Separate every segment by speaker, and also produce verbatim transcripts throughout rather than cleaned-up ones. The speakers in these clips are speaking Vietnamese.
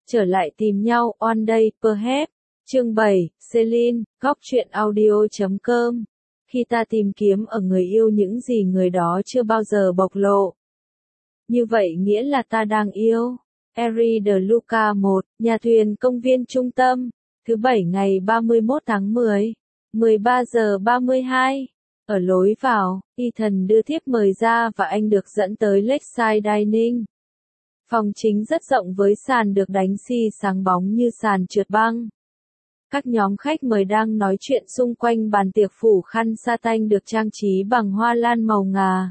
Speaker 1: Trở lại tìm nhau, One Day, Perhaps. Chương bảy, Celine, góc truyện audio chấm com. Khi ta tìm kiếm ở người yêu những gì người đó chưa bao giờ bộc lộ. Như vậy nghĩa là ta đang yêu. Henri de Luca một, nhà thuyền công viên trung tâm. Thứ bảy ngày ba mươi mốt tháng mười. mười ba giờ ba mươi hai. Ở lối vào, Ethan đưa thiếp mời ra và anh được dẫn tới Lakeside Dining. Phòng chính rất rộng với sàn được đánh xi sáng bóng như sàn trượt băng. Các nhóm khách mời đang nói chuyện xung quanh bàn tiệc phủ khăn sa tanh được trang trí bằng hoa lan màu ngà.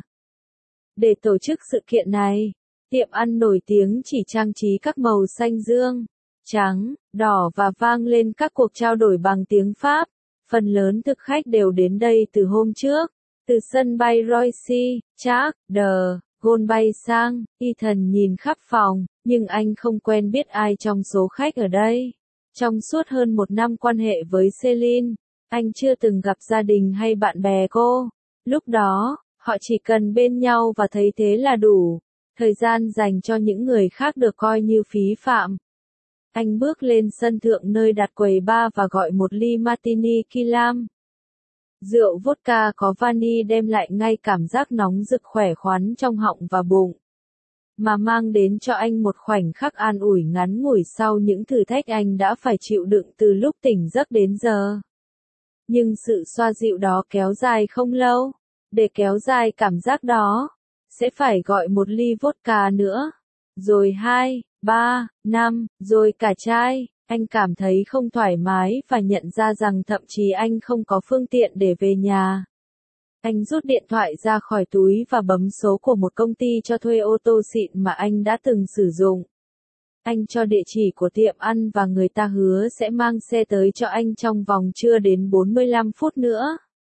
Speaker 1: Để tổ chức sự kiện này, tiệm ăn nổi tiếng chỉ trang trí các màu xanh dương, trắng, đỏ và vang lên các cuộc trao đổi bằng tiếng Pháp. Phần lớn thực khách đều đến đây từ hôm trước, từ sân bay Roissy, Charles de Gaulle bay sang. Ethan nhìn khắp phòng, nhưng anh không quen biết ai trong số khách ở đây. Trong suốt hơn một năm quan hệ với Celine, anh chưa từng gặp gia đình hay bạn bè cô. Lúc đó, họ chỉ cần bên nhau và thấy thế là đủ. Thời gian dành cho những người khác được coi như phí phạm. Anh bước lên sân thượng nơi đặt quầy bar và gọi một ly martini Kilam. Rượu vodka có vani đem lại ngay cảm giác nóng rực khỏe khoắn trong họng và bụng, mà mang đến cho anh một khoảnh khắc an ủi ngắn ngủi sau những thử thách anh đã phải chịu đựng từ lúc tỉnh giấc đến giờ. Nhưng sự xoa dịu đó kéo dài không lâu. Để kéo dài cảm giác đó, sẽ phải gọi một ly vodka nữa. Rồi hai, ba, năm, rồi cả chai. Anh cảm thấy không thoải mái và nhận ra rằng thậm chí anh không có phương tiện để về nhà. Anh rút điện thoại ra khỏi túi và bấm số của một công ty cho thuê ô tô xịn mà anh đã từng sử dụng. Anh cho địa chỉ của tiệm ăn và người ta hứa sẽ mang xe tới cho anh trong vòng chưa đến bốn mươi lăm phút nữa.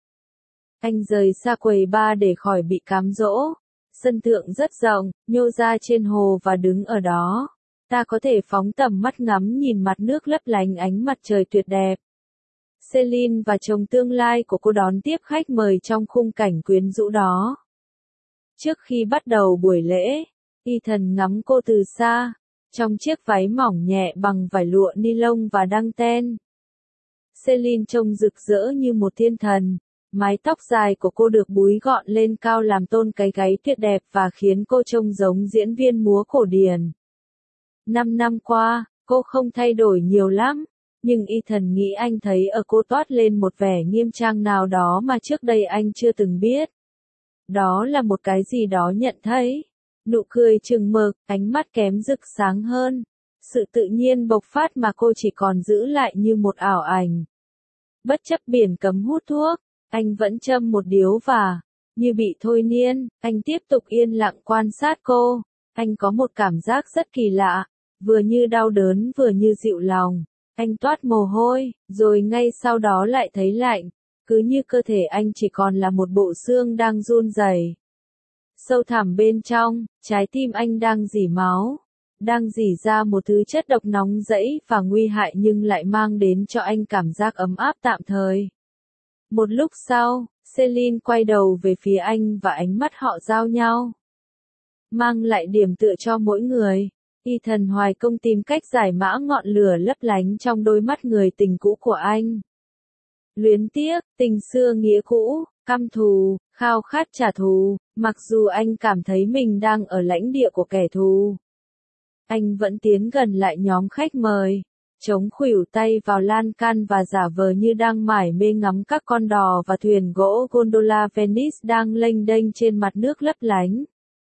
Speaker 1: Anh rời xa quầy bar để khỏi bị cám dỗ. Sân thượng rất rộng, nhô ra trên hồ và đứng ở đó. Ta có thể phóng tầm mắt ngắm nhìn mặt nước lấp lánh ánh mặt trời tuyệt đẹp. Celine và chồng tương lai của cô đón tiếp khách mời trong khung cảnh quyến rũ đó. Trước khi bắt đầu buổi lễ, Ethan ngắm cô từ xa, trong chiếc váy mỏng nhẹ bằng vải lụa ni lông và đăng ten. Celine trông rực rỡ như một thiên thần, mái tóc dài của cô được búi gọn lên cao làm tôn cái gáy tuyệt đẹp và khiến cô trông giống diễn viên múa cổ điển. Năm năm qua, cô không thay đổi nhiều lắm. Nhưng Ethan nghĩ anh thấy ở cô toát lên một vẻ nghiêm trang nào đó mà trước đây anh chưa từng biết. Đó là một cái gì đó nhận thấy. Nụ cười chừng mực, ánh mắt kém rực sáng hơn. Sự tự nhiên bộc phát mà cô chỉ còn giữ lại như một ảo ảnh. Bất chấp biển cấm hút thuốc, anh vẫn châm một điếu và, như bị thôi miên, anh tiếp tục yên lặng quan sát cô. Anh có một cảm giác rất kỳ lạ, vừa như đau đớn vừa như dịu lòng. Anh toát mồ hôi, rồi ngay sau đó lại thấy lạnh, cứ như cơ thể anh chỉ còn là một bộ xương đang run rẩy. Sâu thẳm bên trong, trái tim anh đang rỉ máu, đang rỉ ra một thứ chất độc nóng rẫy và nguy hại nhưng lại mang đến cho anh cảm giác ấm áp tạm thời. Một lúc sau, Celine quay đầu về phía anh và ánh mắt họ giao nhau. Mang lại điểm tựa cho mỗi người. Ethan hoài công tìm cách giải mã ngọn lửa lấp lánh trong đôi mắt người tình cũ của anh. Luyến tiếc, tình xưa nghĩa cũ, căm thù, khao khát trả thù, mặc dù anh cảm thấy mình đang ở lãnh địa của kẻ thù. Anh vẫn tiến gần lại nhóm khách mời, chống khuỷu tay vào lan can và giả vờ như đang mải mê ngắm các con đò và thuyền gỗ gondola Venice đang lênh đênh trên mặt nước lấp lánh.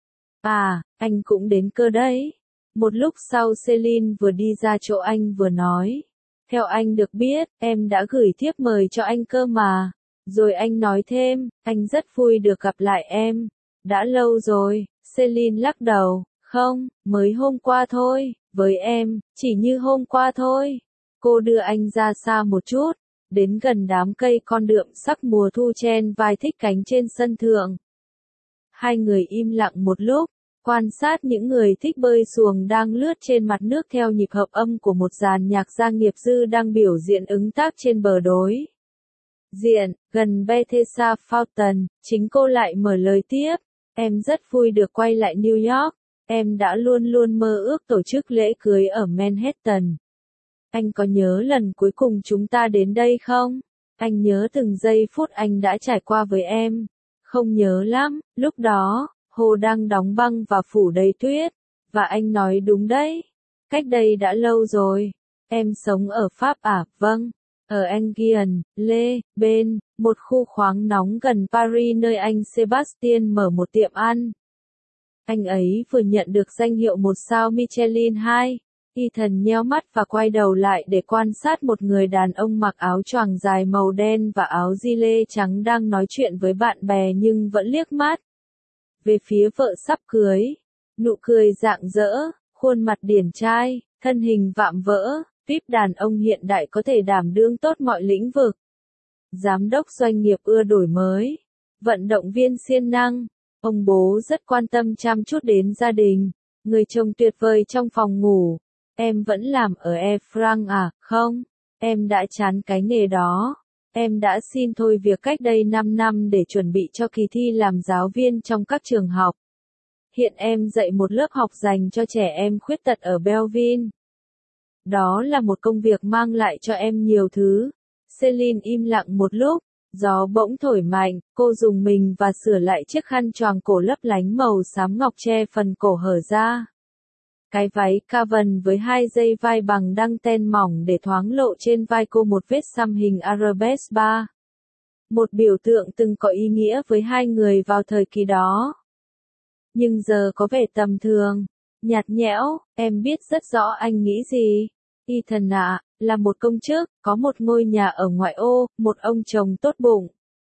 Speaker 1: À, anh cũng đến cơ đấy. Một lúc sau Celine vừa đi ra chỗ anh vừa nói. Theo anh được biết, em đã gửi thiếp mời cho anh cơ mà. Rồi anh nói thêm, anh rất vui được gặp lại em. Đã lâu rồi, Celine lắc đầu. Không, mới hôm qua thôi, với em, chỉ như hôm qua thôi. Cô đưa anh ra xa một chút, đến gần đám cây con đượm sắc mùa thu chen vai thích cánh trên sân thượng. Hai người im lặng một lúc. Quan sát những người thích bơi xuồng đang lướt trên mặt nước theo nhịp hợp âm của một dàn nhạc gia nghiệp dư đang biểu diễn ứng tác trên bờ đối diện, gần Bethesda Fountain, chính cô lại mở lời tiếp. Em rất vui được quay lại New York. Em đã luôn luôn mơ ước tổ chức lễ cưới ở Manhattan. Anh có nhớ lần cuối cùng chúng ta đến đây không? Anh nhớ từng giây phút anh đã trải qua với em. Không nhớ lắm, lúc đó, hồ đang đóng băng và phủ đầy tuyết. Và anh nói đúng đấy. Cách đây đã lâu rồi. Em sống ở Pháp à? Vâng. Ở Enghien, Lê, bên, một khu khoáng nóng gần Paris nơi anh Sebastian mở một tiệm ăn. Anh ấy vừa nhận được danh hiệu một sao Michelin hai. Ethan nheo mắt và quay đầu lại để quan sát một người đàn ông mặc áo choàng dài màu đen và áo gi-lê trắng đang nói chuyện với bạn bè nhưng vẫn liếc mắt về phía vợ sắp cưới. Nụ cười rạng rỡ, khuôn mặt điển trai, thân hình vạm vỡ, típ đàn ông hiện đại có thể đảm đương tốt mọi lĩnh vực. Giám đốc doanh nghiệp ưa đổi mới, vận động viên siêng năng, ông bố rất quan tâm chăm chút đến gia đình, người chồng tuyệt vời trong phòng ngủ. Em vẫn làm ở Air France à? Không, em đã chán cái nghề đó. Em đã xin thôi việc cách đây năm năm để chuẩn bị cho kỳ thi làm giáo viên trong các trường học. Hiện em dạy một lớp học dành cho trẻ em khuyết tật ở Belleville. Đó là một công việc mang lại cho em nhiều thứ. Celine im lặng một lúc, gió bỗng thổi mạnh, cô dùng mình và sửa lại chiếc khăn choàng cổ lấp lánh màu xám ngọc che phần cổ hở ra. Cái váy Cavan với hai dây vai bằng đăng ten mỏng để thoáng lộ trên vai cô một vết xăm hình arabesque ba. Một biểu tượng từng có ý nghĩa với hai người vào thời kỳ đó. Nhưng giờ có vẻ tầm thường, nhạt nhẽo. Em biết rất rõ anh nghĩ gì. Ethan ạ, là một công chức, có một ngôi nhà ở ngoại ô, một ông chồng tốt bụng.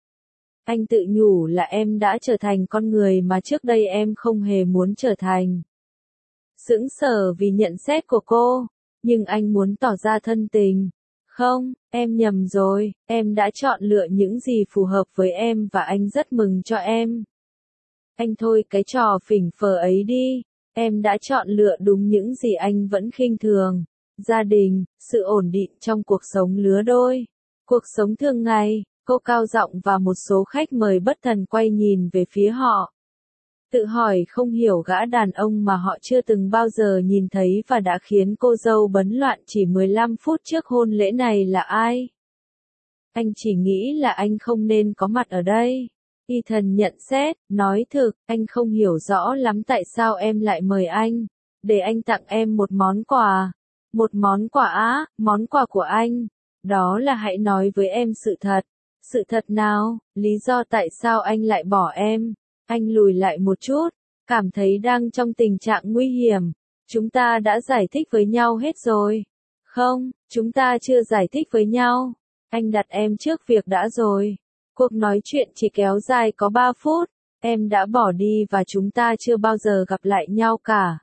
Speaker 1: Anh tự nhủ là em đã trở thành con người mà trước đây em không hề muốn trở thành. Sững sờ vì nhận xét của cô, nhưng anh muốn tỏ ra thân tình. Không, em nhầm rồi, em đã chọn lựa những gì phù hợp với em và anh rất mừng cho em. Anh thôi cái trò phỉnh phờ ấy đi, em đã chọn lựa đúng những gì anh vẫn khinh thường. Gia đình, sự ổn định trong cuộc sống lứa đôi, cuộc sống thường ngày. Cô cao giọng và một số khách mời bất thần quay nhìn về phía họ. Tự hỏi không hiểu gã đàn ông mà họ chưa từng bao giờ nhìn thấy và đã khiến cô dâu bấn loạn chỉ mười lăm phút trước hôn lễ này là ai. Anh chỉ nghĩ là anh không nên có mặt ở đây. Ethan nhận xét, nói thực, anh không hiểu rõ lắm tại sao em lại mời anh. Để anh tặng em một món quà. Một món quà á, món quà của anh. Đó là hãy nói với em sự thật. Sự thật nào, lý do tại sao anh lại bỏ em. Anh lùi lại một chút, cảm thấy đang trong tình trạng nguy hiểm. Chúng ta đã giải thích với nhau hết rồi. Không, chúng ta chưa giải thích với nhau. Anh đặt em trước việc đã rồi. Cuộc nói chuyện chỉ kéo dài có ba phút. Em đã bỏ đi và chúng ta chưa bao giờ gặp lại nhau cả.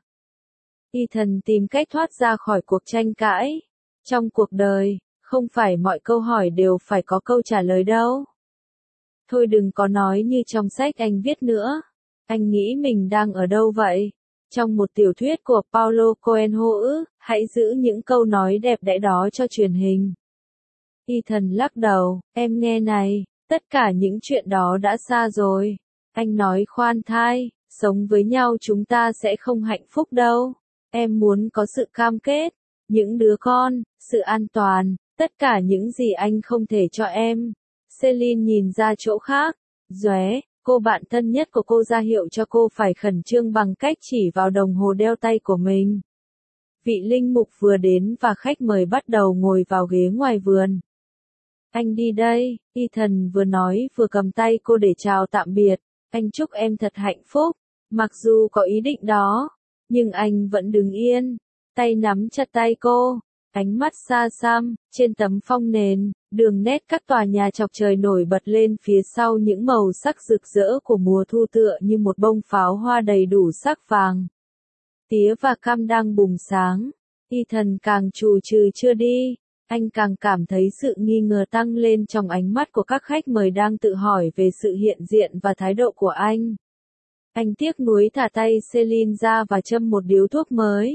Speaker 1: Ethan tìm cách thoát ra khỏi cuộc tranh cãi. Trong cuộc đời, không phải mọi câu hỏi đều phải có câu trả lời đâu. Thôi đừng có nói như trong sách anh viết nữa. Anh nghĩ mình đang ở đâu vậy? Trong một tiểu thuyết của Paulo Coelho ư, hãy giữ những câu nói đẹp đẽ đó cho truyền hình. Ethan lắc đầu, em nghe này, tất cả những chuyện đó đã xa rồi. Anh nói khoan thai, sống với nhau chúng ta sẽ không hạnh phúc đâu. Em muốn có sự cam kết, những đứa con, sự an toàn, tất cả những gì anh không thể cho em. Celine nhìn ra chỗ khác. Dóe, cô bạn thân nhất của cô ra hiệu cho cô phải khẩn trương bằng cách chỉ vào đồng hồ đeo tay của mình. Vị linh mục vừa đến và khách mời bắt đầu ngồi vào ghế ngoài vườn. Anh đi đây, Ethan vừa nói vừa cầm tay cô để chào tạm biệt. Anh chúc em thật hạnh phúc. Mặc dù có ý định đó, nhưng anh vẫn đứng yên, tay nắm chặt tay cô. Ánh mắt xa xăm, trên tấm phong nền, đường nét các tòa nhà chọc trời nổi bật lên phía sau những màu sắc rực rỡ của mùa thu tựa như một bông pháo hoa đầy đủ sắc vàng. Tía và cam đang bùng sáng. Ethan càng trù trừ chưa đi, anh càng cảm thấy sự nghi ngờ tăng lên trong ánh mắt của các khách mời đang tự hỏi về sự hiện diện và thái độ của anh. Anh tiếc nuối thả tay Celine ra và châm một điếu thuốc mới.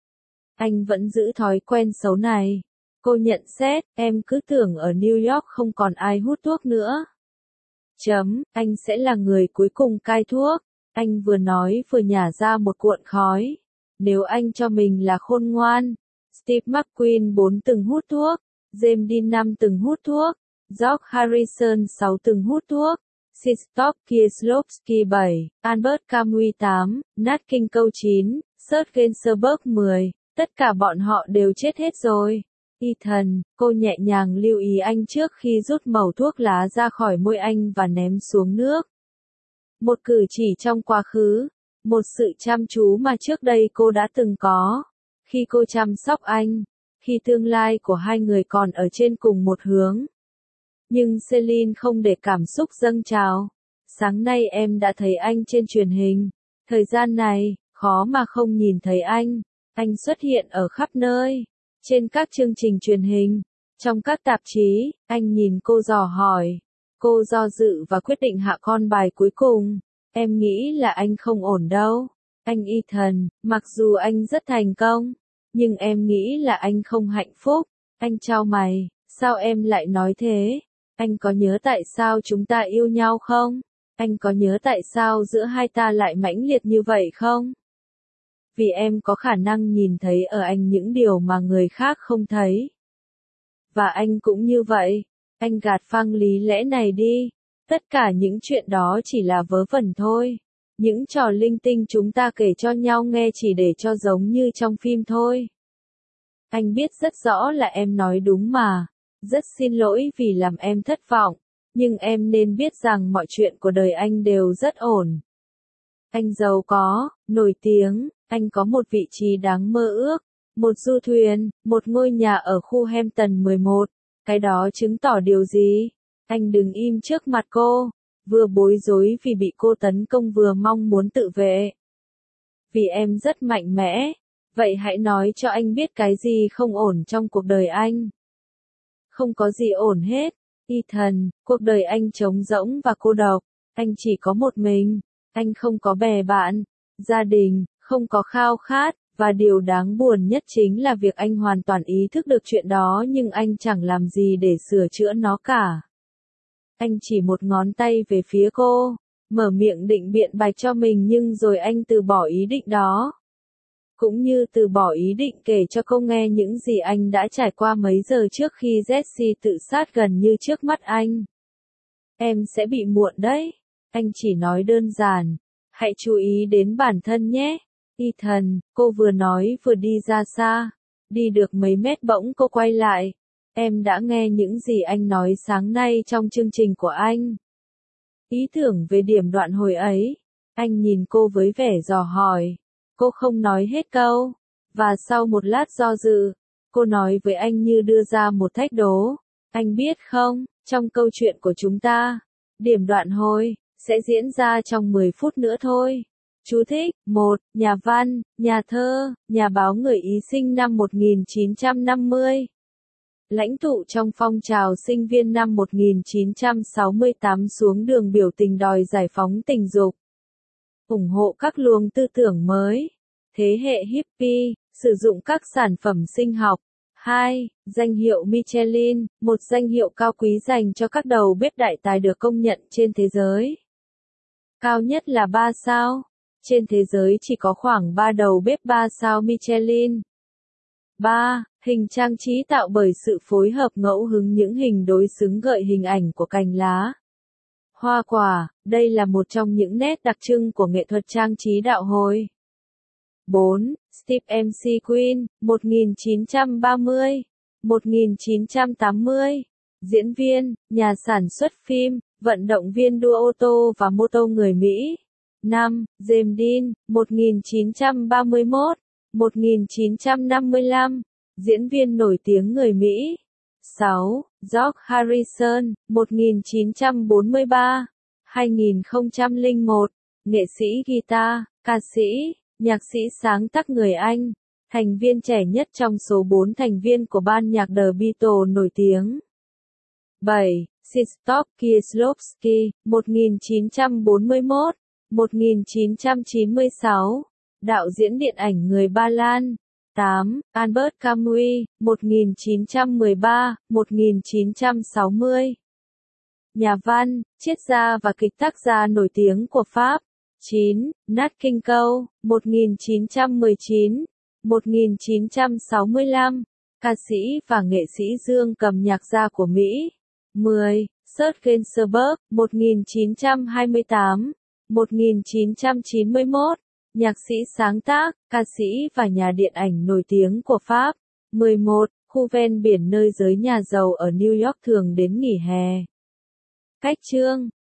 Speaker 1: Anh vẫn giữ thói quen xấu này. Cô nhận xét, em cứ tưởng ở New York không còn ai hút thuốc nữa. Chấm, anh sẽ là người cuối cùng cai thuốc. Anh vừa nói vừa nhả ra một cuộn khói. Nếu anh cho mình là khôn ngoan. Steve McQueen bốn từng hút thuốc. James Dean năm từng hút thuốc. George Harrison sáu từng hút thuốc. Krzysztof Kieslowski bảy, Albert Camus tám, Nat King Cole chín, Serge Gainsbourg mười, tất cả bọn họ đều chết hết rồi. Ethan, cô nhẹ nhàng lưu ý anh trước khi rút mẩu thuốc lá ra khỏi môi anh và ném xuống nước. Một cử chỉ trong quá khứ, một sự chăm chú mà trước đây cô đã từng có. Khi cô chăm sóc anh, khi tương lai của hai người còn ở trên cùng một hướng. Nhưng Celine không để cảm xúc dâng trào. Sáng nay em đã thấy anh trên truyền hình. Thời gian này, khó mà không nhìn thấy anh. Anh xuất hiện ở khắp nơi. Trên các chương trình truyền hình, trong các tạp chí, anh nhìn cô dò hỏi. Cô do dự và quyết định hạ con bài cuối cùng. Em nghĩ là anh không ổn đâu. Anh Ethan, mặc dù anh rất thành công, nhưng em nghĩ là anh không hạnh phúc. Anh chau mày, sao em lại nói thế? Anh có nhớ tại sao chúng ta yêu nhau không? Anh có nhớ tại sao giữa hai ta lại mãnh liệt như vậy không? Vì em có khả năng nhìn thấy ở anh những điều mà người khác không thấy. Và anh cũng như vậy. Anh gạt phăng lý lẽ này đi. Tất cả những chuyện đó chỉ là vớ vẩn thôi. Những trò linh tinh chúng ta kể cho nhau nghe chỉ để cho giống như trong phim thôi. Anh biết rất rõ là em nói đúng mà. Rất xin lỗi vì làm em thất vọng. Nhưng em nên biết rằng mọi chuyện của đời anh đều rất ổn. Anh giàu có, nổi tiếng, anh có một vị trí đáng mơ ước, một du thuyền, một ngôi nhà ở khu Hampton mười một. Cái đó chứng tỏ điều gì? Anh đừng im trước mặt cô, vừa bối rối vì bị cô tấn công vừa mong muốn tự vệ. Vì em rất mạnh mẽ, vậy hãy nói cho anh biết cái gì không ổn trong cuộc đời anh. Không có gì ổn hết. Ethan, cuộc đời anh trống rỗng và cô độc. Anh chỉ có một mình. Anh không có bè bạn, gia đình, không có khao khát, và điều đáng buồn nhất chính là việc anh hoàn toàn ý thức được chuyện đó nhưng anh chẳng làm gì để sửa chữa nó cả. Anh chỉ một ngón tay về phía cô, mở miệng định biện bạch cho mình nhưng rồi anh từ bỏ ý định đó. Cũng như từ bỏ ý định kể cho cô nghe những gì anh đã trải qua mấy giờ trước khi Jessie tự sát gần như trước mắt anh. Em sẽ bị muộn đấy. Anh chỉ nói đơn giản. Hãy chú ý đến bản thân nhé. Ethan, cô vừa nói vừa đi ra xa. Đi được mấy mét bỗng cô quay lại. Em đã nghe những gì anh nói sáng nay trong chương trình của anh. Ý tưởng về điểm đoạn hồi ấy. Anh nhìn cô với vẻ dò hỏi. Cô không nói hết câu. Và sau một lát do dự, cô nói với anh như đưa ra một thách đố. Anh biết không, trong câu chuyện của chúng ta, điểm đoạn hồi sẽ diễn ra trong mười phút nữa thôi. Chú thích, một. Nhà văn, nhà thơ, nhà báo người Ý sinh năm một nghìn chín trăm năm mươi. Lãnh tụ trong phong trào sinh viên năm một nghìn chín trăm sáu mươi tám xuống đường biểu tình đòi giải phóng tình dục. Ủng hộ các luồng tư tưởng mới. Thế hệ hippie, sử dụng các sản phẩm sinh học. hai. Danh hiệu Michelin, một danh hiệu cao quý dành cho các đầu bếp đại tài được công nhận trên thế giới. Cao nhất là ba sao. Trên thế giới chỉ có khoảng ba đầu bếp ba sao Michelin. ba. Hình trang trí tạo bởi sự phối hợp ngẫu hứng những hình đối xứng gợi hình ảnh của cành lá, hoa quả, đây là một trong những nét đặc trưng của nghệ thuật trang trí đạo hồi. bốn. Steve McQueen, một nghìn chín trăm ba mươi đến một nghìn chín trăm tám mươi. Diễn viên, nhà sản xuất phim, vận động viên đua ô tô và mô tô người Mỹ. năm. James Dean, một nghìn chín trăm ba mươi mốt đến một nghìn chín trăm năm mươi lăm. Diễn viên nổi tiếng người Mỹ. sáu. George Harrison, một nghìn chín trăm bốn mươi ba đến hai nghìn không trăm lẻ một. Nghệ sĩ guitar, ca sĩ, nhạc sĩ sáng tác người Anh. Thành viên trẻ nhất trong số bốn thành viên của ban nhạc The Beatles nổi tiếng. bảy. Krzysztof Kieslowski, một nghìn chín trăm bốn mươi mốt đến một nghìn chín trăm chín mươi sáu. Đạo diễn điện ảnh người Ba Lan. tám. Albert Camus, một nghìn chín trăm mười ba đến một nghìn chín trăm sáu mươi. Nhà văn, triết gia và kịch tác gia nổi tiếng của Pháp. chín. Nat King Cole, một nghìn chín trăm mười chín đến một nghìn chín trăm sáu mươi lăm, ca sĩ và nghệ sĩ dương cầm nhạc gia của Mỹ. mười. Serge Gainsbourg, một nghìn chín trăm hai mươi tám đến một nghìn chín trăm chín mươi mốt, nhạc sĩ sáng tác, ca sĩ và nhà điện ảnh nổi tiếng của Pháp. mười một. Khu ven biển nơi giới nhà giàu ở New York thường đến nghỉ hè. Cách chương